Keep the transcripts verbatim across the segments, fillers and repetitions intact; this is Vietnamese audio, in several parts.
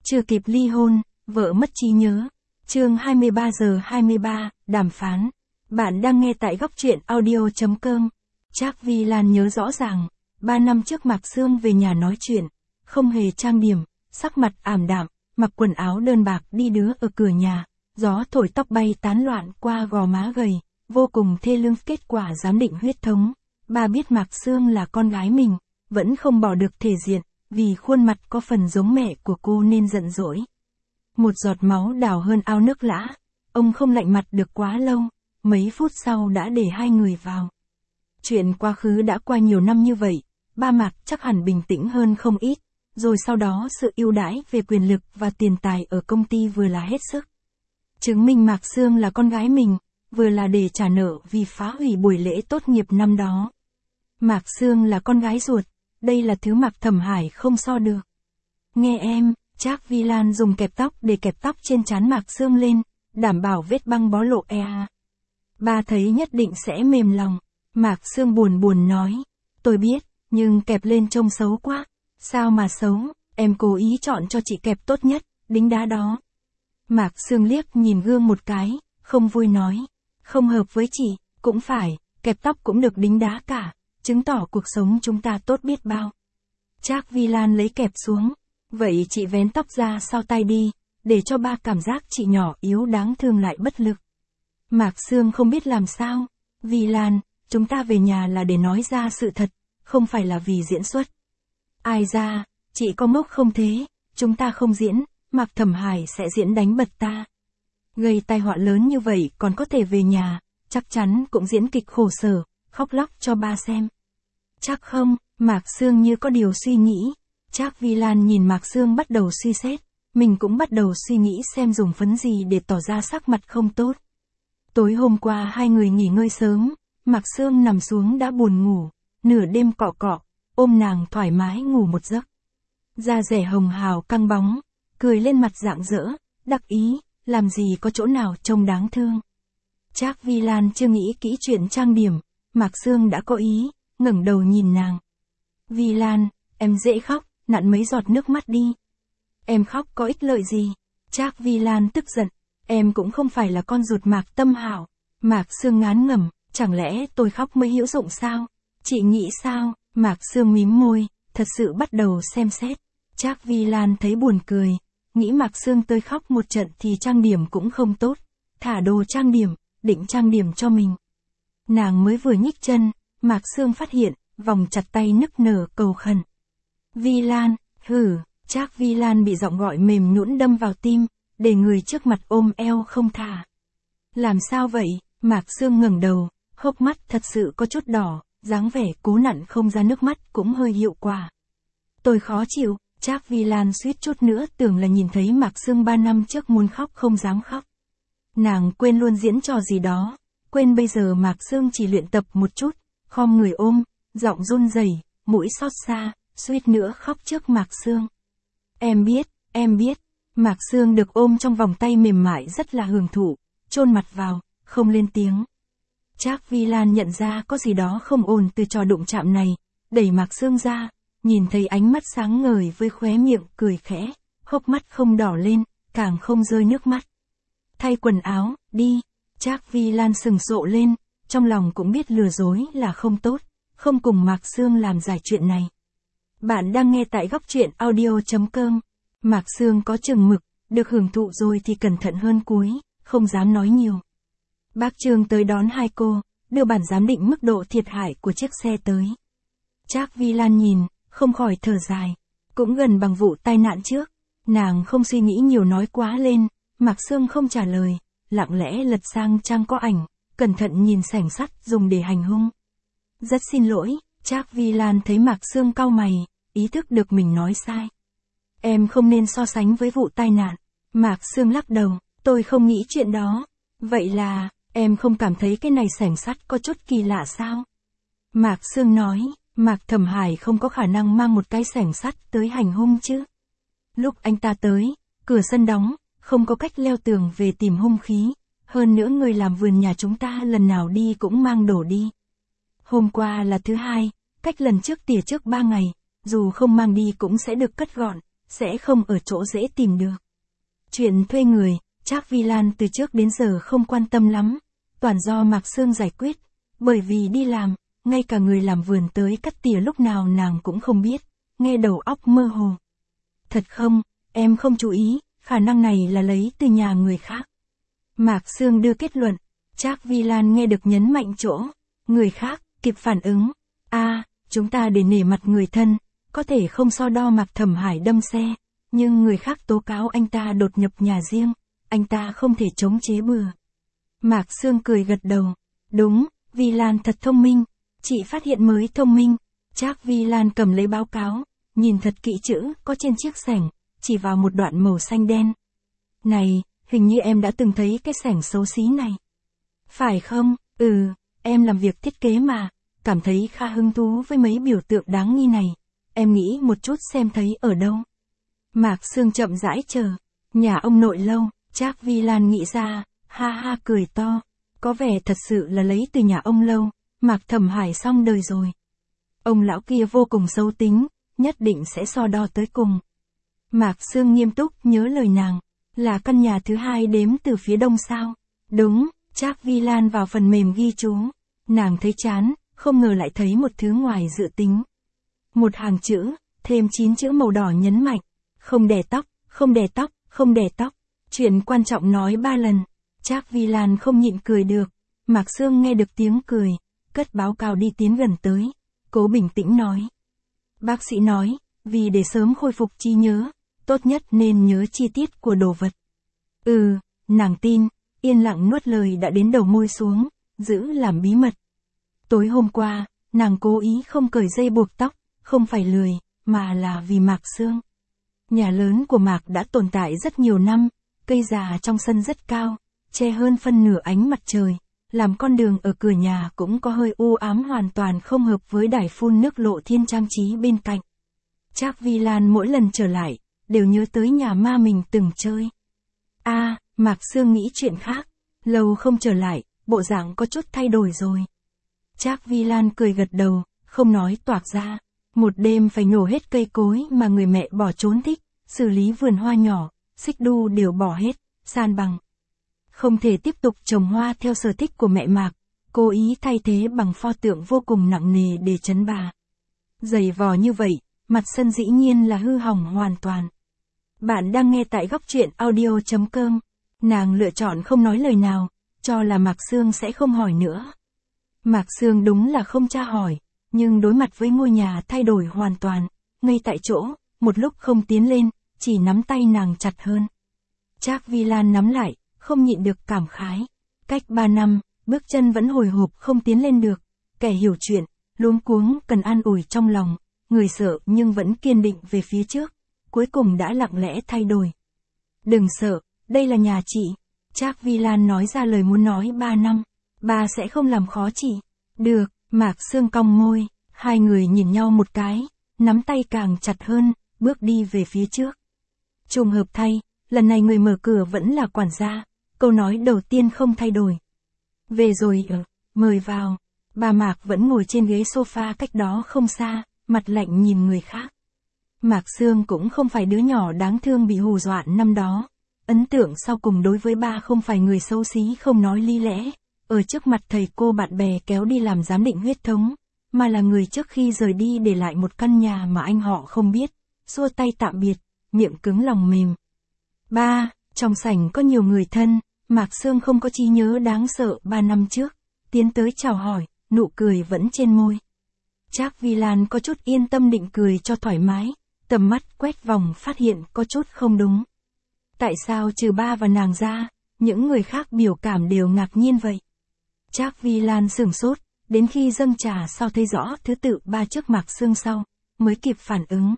Chưa kịp ly hôn, vợ mất trí nhớ. Chương hai mươi ba giờ hai mươi ba, đàm phán. Bạn đang nghe tại góc truyện audio chấm com. Trác Vi Lan nhớ rõ ràng, ba năm trước Mạc Sương về nhà nói chuyện, không hề trang điểm, sắc mặt ảm đạm, mặc quần áo đơn bạc đi đứa ở cửa nhà, gió thổi tóc bay tán loạn qua gò má gầy, vô cùng thê lương. Kết quả giám định huyết thống, ba biết Mạc Sương là con gái mình, vẫn không bỏ được thể diện, vì khuôn mặt có phần giống mẹ của cô nên giận dỗi. Một giọt máu đào hơn ao nước lã, ông không lạnh mặt được quá lâu, mấy phút sau đã để hai người vào. Chuyện quá khứ đã qua nhiều năm như vậy, ba Mạc chắc hẳn bình tĩnh hơn không ít, rồi sau đó sự ưu đãi về quyền lực và tiền tài ở công ty vừa là hết sức. Chứng minh Mạc Sương là con gái mình, vừa là để trả nợ vì phá hủy buổi lễ tốt nghiệp năm đó. Mạc Sương là con gái ruột, đây là thứ Mạc Thẩm Hải không so được. Nghe em, Trác Vi Lan dùng kẹp tóc để kẹp tóc trên trán Mạc Sương lên, đảm bảo vết băng bó lộ e. Ba thấy nhất định sẽ mềm lòng. Mạc Sương buồn buồn nói, tôi biết, nhưng kẹp lên trông xấu quá. Sao mà xấu, em cố ý chọn cho chị kẹp tốt nhất, đính đá đó. Mạc Sương liếc nhìn gương một cái, không vui nói, không hợp với chị, cũng phải, kẹp tóc cũng được đính đá cả, chứng tỏ cuộc sống chúng ta tốt biết bao. Trác Vi Lan lấy kẹp xuống, vậy chị vén tóc ra sau tay đi, để cho ba cảm giác chị nhỏ yếu đáng thương lại bất lực. Mạc Sương không biết làm sao, Vi Lan, chúng ta về nhà là để nói ra sự thật, không phải là vì diễn xuất. Ai ra, chị có ngốc không thế, chúng ta không diễn, Mạc Thẩm Hải sẽ diễn đánh bật ta. Gây tai họa lớn như vậy còn có thể về nhà, chắc chắn cũng diễn kịch khổ sở, khóc lóc cho ba xem. Chắc không, Mạc Sương như có điều suy nghĩ. Trác Vi Lan nhìn Mạc Sương bắt đầu suy xét, mình cũng bắt đầu suy nghĩ xem dùng phấn gì để tỏ ra sắc mặt không tốt. Tối hôm qua hai người nghỉ ngơi sớm, Mạc Sương nằm xuống đã buồn ngủ, nửa đêm cọ cọ, ôm nàng thoải mái ngủ một giấc. Da dẻ hồng hào căng bóng, cười lên mặt rạng rỡ, đắc ý, làm gì có chỗ nào trông đáng thương. Trác Vi Lan chưa nghĩ kỹ chuyện trang điểm, Mạc Sương đã có ý, ngẩng đầu nhìn nàng. Vi Lan, em dễ khóc, nặn mấy giọt nước mắt đi. Em khóc có ích lợi gì? Trác Vi Lan tức giận, em cũng không phải là con ruột Mạc Tâm Hảo. Mạc Sương ngán ngẩm, chẳng lẽ tôi khóc mới hữu dụng sao? Chị nghĩ sao? Mạc Sương mím môi, thật sự bắt đầu xem xét. Trác Vi Lan thấy buồn cười, nghĩ Mạc Sương tơi khóc một trận thì trang điểm cũng không tốt, thả đồ trang điểm, định trang điểm cho mình. Nàng mới vừa nhích chân, Mạc Sương phát hiện, vòng chặt tay nức nở cầu khẩn. Vi Lan, hử, Trác Vi Lan bị giọng gọi mềm nhũn đâm vào tim, để người trước mặt ôm eo không thả. Làm sao vậy? Mạc Sương ngẩng đầu, hốc mắt thật sự có chút đỏ, dáng vẻ cố nặn không ra nước mắt cũng hơi hiệu quả. Tôi khó chịu, Trác Vi Lan suýt chút nữa tưởng là nhìn thấy Mạc Sương ba năm trước muốn khóc không dám khóc. Nàng quên luôn diễn trò gì đó, quên bây giờ Mạc Sương chỉ luyện tập một chút, khom người ôm, giọng run rẩy, mũi xót xa, suýt nữa khóc trước Mạc Sương. Em biết, em biết, Mạc Sương được ôm trong vòng tay mềm mại rất là hưởng thụ, chôn mặt vào, không lên tiếng. Trác Vi Lan nhận ra có gì đó không ổn từ trò đụng chạm này, đẩy Mạc Sương ra, nhìn thấy ánh mắt sáng ngời với khóe miệng cười khẽ, hốc mắt không đỏ lên, càng không rơi nước mắt. Thay quần áo, đi. Trác Vi Lan sừng sộ lên, trong lòng cũng biết lừa dối là không tốt, không cùng Mạc Sương làm giải chuyện này. Bạn đang nghe tại góc truyện audio chấm com. Mạc Sương có chừng mực, được hưởng thụ rồi thì cẩn thận hơn cuối, không dám nói nhiều. Bác Trương tới đón hai cô, đưa bản giám định mức độ thiệt hại của chiếc xe tới. Trác Vi Lan nhìn, không khỏi thở dài, cũng gần bằng vụ tai nạn trước. Nàng không suy nghĩ nhiều nói quá lên, Mạc Sương không trả lời, lặng lẽ lật sang trang có ảnh, cẩn thận nhìn sảnh sắt dùng để hành hung. Rất xin lỗi, Trác Vi Lan thấy Mạc Sương cau mày, ý thức được mình nói sai. Em không nên so sánh với vụ tai nạn. Mạc Sương lắc đầu, tôi không nghĩ chuyện đó. Vậy là, em không cảm thấy cái này sảnh sắt có chút kỳ lạ sao? Mạc Sương nói, Mạc Thẩm Hải không có khả năng mang một cái sảnh sắt tới hành hung chứ. Lúc anh ta tới, cửa sân đóng, không có cách leo tường về tìm hung khí. Hơn nữa người làm vườn nhà chúng ta lần nào đi cũng mang đồ đi. Hôm qua là thứ hai, cách lần trước tỉa trước ba ngày, dù không mang đi cũng sẽ được cất gọn, sẽ không ở chỗ dễ tìm được. Chuyện thuê người, Trác Vi Lan từ trước đến giờ không quan tâm lắm, toàn do Mạc Sương giải quyết, bởi vì đi làm, ngay cả người làm vườn tới cắt tỉa lúc nào nàng cũng không biết, nghe đầu óc mơ hồ. Thật không, em không chú ý, khả năng này là lấy từ nhà người khác. Mạc Sương đưa kết luận, Trác Vi Lan nghe được nhấn mạnh chỗ, người khác, kịp phản ứng. a à, chúng ta để nể mặt người thân, có thể không so đo Mạc Thẩm Hải đâm xe, nhưng người khác tố cáo anh ta đột nhập nhà riêng, anh ta không thể chống chế bừa. Mạc Sương cười gật đầu, đúng, Vi Lan thật thông minh, chị phát hiện mới thông minh. Trác Vi Lan cầm lấy báo cáo, nhìn thật kỹ chữ có trên chiếc xẻng, chỉ vào một đoạn màu xanh đen. Này, hình như em đã từng thấy cái xẻng xấu xí này. Phải không? Ừ, em làm việc thiết kế mà, cảm thấy khá hứng thú với mấy biểu tượng đáng nghi này. Em nghĩ một chút xem thấy ở đâu. Mạc Sương chậm rãi chờ, nhà ông nội lâu, Trác Vi Lan nghĩ ra, ha ha cười to. Có vẻ thật sự là lấy từ nhà ông lâu, Mạc Thẩm Hải xong đời rồi. Ông lão kia vô cùng xấu tính, nhất định sẽ so đo tới cùng. Mạc Sương nghiêm túc nhớ lời nàng, là căn nhà thứ hai đếm từ phía đông sao? Đúng, Trác Vi Lan vào phần mềm ghi chú. Nàng thấy chán, không ngờ lại thấy một thứ ngoài dự tính. Một hàng chữ, thêm chín chữ màu đỏ nhấn mạnh. Không đè tóc, không đè tóc, không đè tóc. Chuyện quan trọng nói ba lần. Trác Vi Lan không nhịn cười được. Mạc Sương nghe được tiếng cười, cất báo cáo đi tiến gần tới. Cố bình tĩnh nói. Bác sĩ nói, vì để sớm khôi phục trí nhớ, tốt nhất nên nhớ chi tiết của đồ vật. Ừ, nàng tin, yên lặng nuốt lời đã đến đầu môi xuống, giữ làm bí mật. Tối hôm qua, nàng cố ý không cởi dây buộc tóc, không phải lười, mà là vì Mạc Sương. Nhà lớn của Mạc đã tồn tại rất nhiều năm, cây già trong sân rất cao, che hơn phân nửa ánh mặt trời, làm con đường ở cửa nhà cũng có hơi u ám hoàn toàn không hợp với đài phun nước lộ thiên trang trí bên cạnh. Trác Vi Lan mỗi lần trở lại, đều nhớ tới nhà ma mình từng chơi. a à, Mạc Sương nghĩ chuyện khác, lâu không trở lại, bộ dạng có chút thay đổi rồi. Trác Vi Lan cười gật đầu, không nói toạc ra. Một đêm phải nhổ hết cây cối mà người mẹ bỏ trốn thích, xử lý vườn hoa nhỏ, xích đu đều bỏ hết, san bằng. Không thể tiếp tục trồng hoa theo sở thích của mẹ Mạc, cố ý thay thế bằng pho tượng vô cùng nặng nề để trấn bà. Dày vò như vậy, mặt sân dĩ nhiên là hư hỏng hoàn toàn. Bạn đang nghe tại góc truyện audio chấm com. Nàng lựa chọn không nói lời nào, cho là Mạc Sương sẽ không hỏi nữa. Mạc Sương đúng là không tra hỏi, nhưng đối mặt với ngôi nhà thay đổi hoàn toàn, ngay tại chỗ, một lúc không tiến lên, chỉ nắm tay nàng chặt hơn. Trác Vi Lan nắm lại, không nhịn được cảm khái. Cách ba năm, bước chân vẫn hồi hộp không tiến lên được, kẻ hiểu chuyện, luống cuống cần an ủi trong lòng, người sợ nhưng vẫn kiên định về phía trước, cuối cùng đã lặng lẽ thay đổi. Đừng sợ, đây là nhà chị. Trác Vi Lan nói ra lời muốn nói ba năm, bà sẽ không làm khó chị. Được, Mạc Sương cong môi, hai người nhìn nhau một cái, nắm tay càng chặt hơn, bước đi về phía trước. Trùng hợp thay, lần này người mở cửa vẫn là quản gia, câu nói đầu tiên không thay đổi. Về rồi ở, mời vào. Bà Mạc vẫn ngồi trên ghế sofa cách đó không xa, mặt lạnh nhìn người khác. Mạc Sương cũng không phải đứa nhỏ đáng thương bị hù dọa năm đó. Ấn tượng sau cùng đối với ba không phải người xấu xí không nói lý lẽ, ở trước mặt thầy cô bạn bè kéo đi làm giám định huyết thống, mà là người trước khi rời đi để lại một căn nhà mà anh họ không biết, xua tay tạm biệt, miệng cứng lòng mềm. Ba, trong sảnh có nhiều người thân, Mạc Sương không có trí nhớ đáng sợ ba năm trước, tiến tới chào hỏi, nụ cười vẫn trên môi. Trác Vi Lan có chút yên tâm định cười cho thoải mái, tầm mắt quét vòng phát hiện có chút không đúng. Tại sao trừ ba và nàng ra, những người khác biểu cảm đều ngạc nhiên vậy? Trác Vi Lan sửng sốt, đến khi dâng trà sau thấy rõ thứ tự ba trước Mạc Sương sau, mới kịp phản ứng.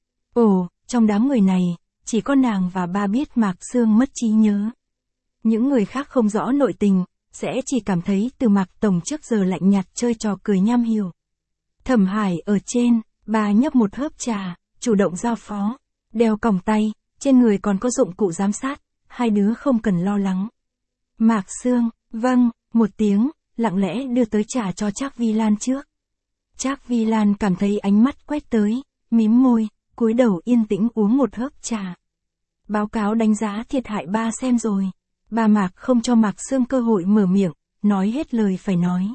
Ồ, trong đám người này, chỉ có nàng và ba biết Mạc Sương mất trí nhớ. Những người khác không rõ nội tình, sẽ chỉ cảm thấy từ Mạc Tổng trước giờ lạnh nhạt chơi trò cười nham hiểm. Thẩm Hải ở trên, bà nhấp một hớp trà, chủ động giao phó, đeo còng tay, trên người còn có dụng cụ giám sát, hai đứa không cần lo lắng. Mạc Sương, vâng, một tiếng, lặng lẽ đưa tới trà cho Trác Vi Lan trước. Trác Vi Lan cảm thấy ánh mắt quét tới, mím môi, cúi đầu yên tĩnh uống một hớp trà. Báo cáo đánh giá thiệt hại ba xem rồi. Bà Mạc không cho Mạc Sương cơ hội mở miệng, nói hết lời phải nói.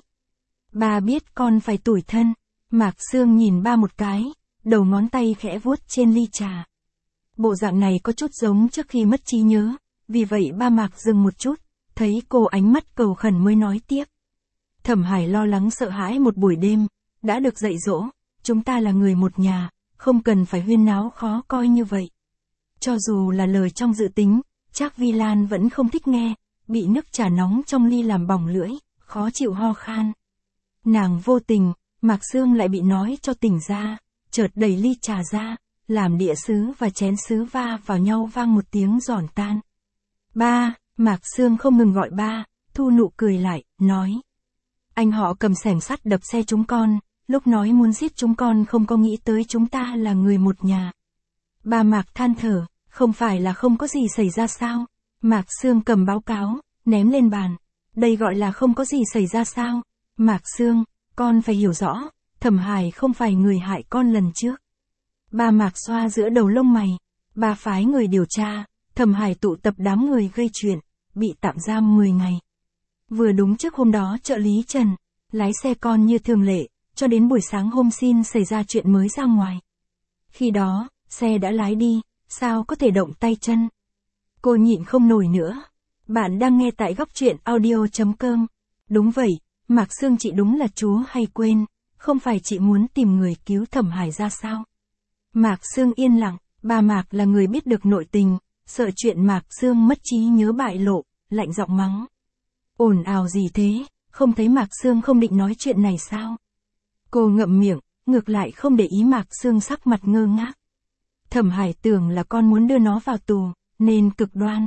Bà biết con phải tủi thân. Mạc Sương nhìn ba một cái, đầu ngón tay khẽ vuốt trên ly trà. Bộ dạng này có chút giống trước khi mất trí nhớ, vì vậy ba Mạc dừng một chút, thấy cô ánh mắt cầu khẩn mới nói tiếp. Thẩm Hải lo lắng sợ hãi một buổi đêm, đã được dạy dỗ, chúng ta là người một nhà, không cần phải huyên náo khó coi như vậy. Cho dù là lời trong dự tính, Trác Vi Lan vẫn không thích nghe, bị nước trà nóng trong ly làm bỏng lưỡi, khó chịu ho khan. Nàng vô tình, Mạc Sương lại bị nói cho tỉnh ra, chợt đẩy ly trà ra, làm đĩa sứ và chén sứ va vào nhau vang một tiếng giòn tan. Ba, Mạc Sương không ngừng gọi ba, thu nụ cười lại, nói. Anh họ cầm xẻng sắt đập xe chúng con, lúc nói muốn giết chúng con không có nghĩ tới chúng ta là người một nhà. Ba Mạc than thở, không phải là không có gì xảy ra sao? Mạc Sương cầm báo cáo, ném lên bàn. Đây gọi là không có gì xảy ra sao? Mạc Sương, con phải hiểu rõ, Thẩm Hải không phải người hại con lần trước. Ba Mạc xoa giữa đầu lông mày, bà phái người điều tra, Thẩm Hải tụ tập đám người gây chuyện, bị tạm giam mười ngày. Vừa đúng trước hôm đó trợ lý Trần, lái xe con như thường lệ, cho đến buổi sáng hôm xin xảy ra chuyện mới ra ngoài. Khi đó, xe đã lái đi, sao có thể động tay chân. Cô nhịn không nổi nữa. Bạn đang nghe tại góc truyện audio chấm com. Đúng vậy, Mạc Sương chị đúng là chúa hay quên, không phải chị muốn tìm người cứu Thẩm Hải ra sao. Mạc Sương yên lặng, bà Mạc là người biết được nội tình, sợ chuyện Mạc Sương mất trí nhớ bại lộ, lạnh giọng mắng. Ồn ào gì thế, không thấy Mạc Sương không định nói chuyện này sao? Cô ngậm miệng, ngược lại không để ý Mạc Sương sắc mặt ngơ ngác. Thẩm Hải tưởng là con muốn đưa nó vào tù, nên cực đoan.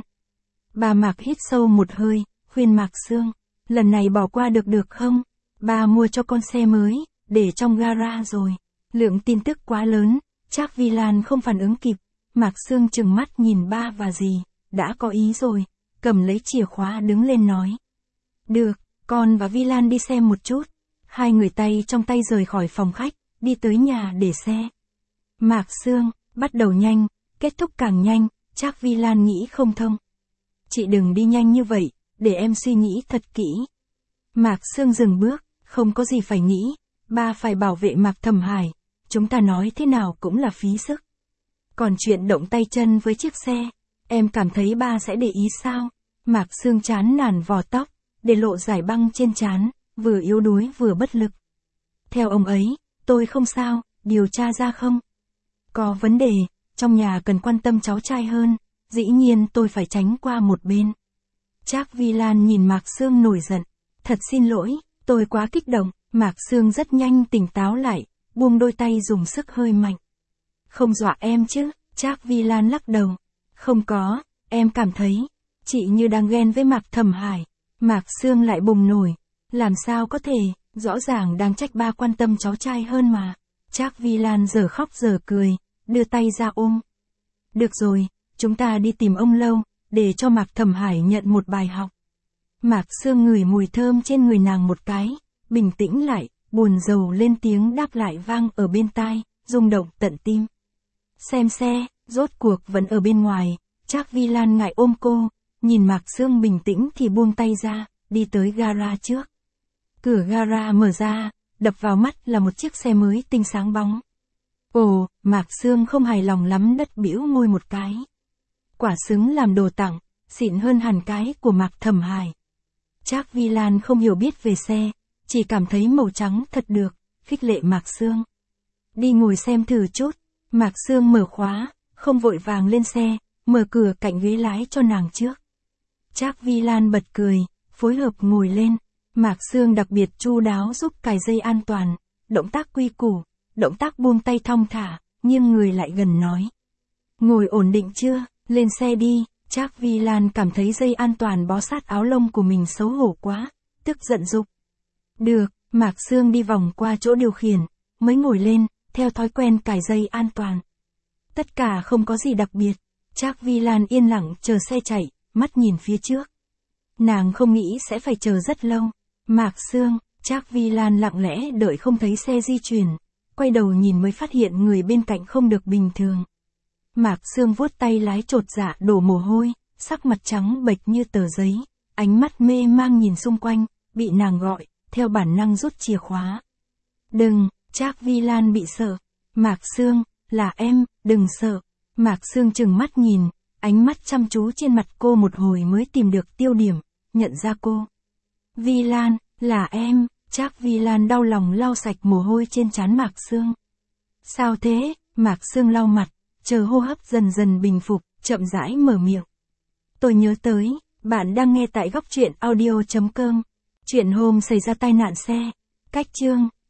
Bà Mạc hít sâu một hơi, khuyên Mạc Sương, lần này bỏ qua được được không? Ba mua cho con xe mới, để trong gara rồi. Lượng tin tức quá lớn, Trác Vi Lan không phản ứng kịp. Mạc Sương trừng mắt nhìn ba và dì, đã có ý rồi, cầm lấy chìa khóa đứng lên nói. Được, con và Vi Lan đi xem một chút. Hai người tay trong tay rời khỏi phòng khách, đi tới nhà để xe. Mạc Sương, bắt đầu nhanh, kết thúc càng nhanh, Trác Vi Lan nghĩ không thông. Chị đừng đi nhanh như vậy, để em suy nghĩ thật kỹ. Mạc Sương dừng bước, không có gì phải nghĩ, ba phải bảo vệ Mạc Thẩm Hải, chúng ta nói thế nào cũng là phí sức. Còn chuyện động tay chân với chiếc xe, em cảm thấy ba sẽ để ý sao? Mạc Sương chán nản vò tóc, để lộ dải băng trên trán, vừa yếu đuối vừa bất lực. Theo ông ấy, tôi không sao, điều tra ra không? Có vấn đề, trong nhà cần quan tâm cháu trai hơn, dĩ nhiên tôi phải tránh qua một bên. Trác Vi Lan nhìn Mạc Sương nổi giận, thật xin lỗi, tôi quá kích động. Mạc Sương rất nhanh tỉnh táo lại, buông đôi tay dùng sức hơi mạnh. Không dọa em chứ? Trác Vi Lan lắc đầu. Không có, em cảm thấy, chị như đang ghen với Mạc Thẩm Hải. Mạc Sương lại bùng nổi, làm sao có thể, rõ ràng đang trách ba quan tâm cháu trai hơn mà. Trác Vi Lan giờ khóc giờ cười, đưa tay ra ôm. Được rồi, chúng ta đi tìm ông Lâu, để cho Mạc Thẩm Hải nhận một bài học. Mạc Sương ngửi mùi thơm trên người nàng một cái, bình tĩnh lại, buồn rầu lên tiếng đáp lại vang ở bên tai, rung động tận tim. Xem xe, rốt cuộc vẫn ở bên ngoài, Trác Vi Lan ngại ôm cô, nhìn Mạc Sương bình tĩnh thì buông tay ra, đi tới gara trước. Cửa gara mở ra, đập vào mắt là một chiếc xe mới tinh sáng bóng. Ồ, Mạc Sương không hài lòng lắm đất bĩu môi một cái. Quả xứng làm đồ tặng, xịn hơn hẳn cái của Mạc Thẩm Hải. Trác Vi Lan không hiểu biết về xe, chỉ cảm thấy màu trắng thật được, khích lệ Mạc Sương. Đi ngồi xem thử chút. Mạc Sương mở khóa, không vội vàng lên xe, mở cửa cạnh ghế lái cho nàng trước. Trác Vi Lan bật cười, phối hợp ngồi lên. Mạc Sương đặc biệt chu đáo giúp cài dây an toàn, động tác quy củ, động tác buông tay thong thả, nghiêng người lại gần nói. Ngồi ổn định chưa, lên xe đi. Trác Vi Lan cảm thấy dây an toàn bó sát áo lông của mình xấu hổ quá, tức giận giục. Được, Mạc Sương đi vòng qua chỗ điều khiển, mới ngồi lên, theo thói quen cài dây an toàn. Tất cả không có gì đặc biệt, Trác Vi Lan yên lặng chờ xe chạy, mắt nhìn phía trước. Nàng không nghĩ sẽ phải chờ rất lâu. Mạc Sương, Trác Vi Lan lặng lẽ đợi không thấy xe di chuyển, quay đầu nhìn mới phát hiện người bên cạnh không được bình thường. Mạc Sương vuốt tay lái chột dạ đổ mồ hôi, sắc mặt trắng bệch như tờ giấy, ánh mắt mê mang nhìn xung quanh, bị nàng gọi, theo bản năng rút chìa khóa. Đừng, Trác Vi Lan bị sợ. Mạc Sương, là em, đừng sợ. Mạc Sương chừng mắt nhìn, ánh mắt chăm chú trên mặt cô một hồi mới tìm được tiêu điểm, nhận ra cô. Vi Lan, là em. Trác Vi Lan đau lòng lau sạch mồ hôi trên trán Mạc Sương. Sao thế? Mạc Sương lau mặt, chờ hô hấp dần dần bình phục, chậm rãi mở miệng. Tôi nhớ tới, bạn đang nghe tại góc truyện audio chấm com. Chuyện hôm xảy ra tai nạn xe. Cách chương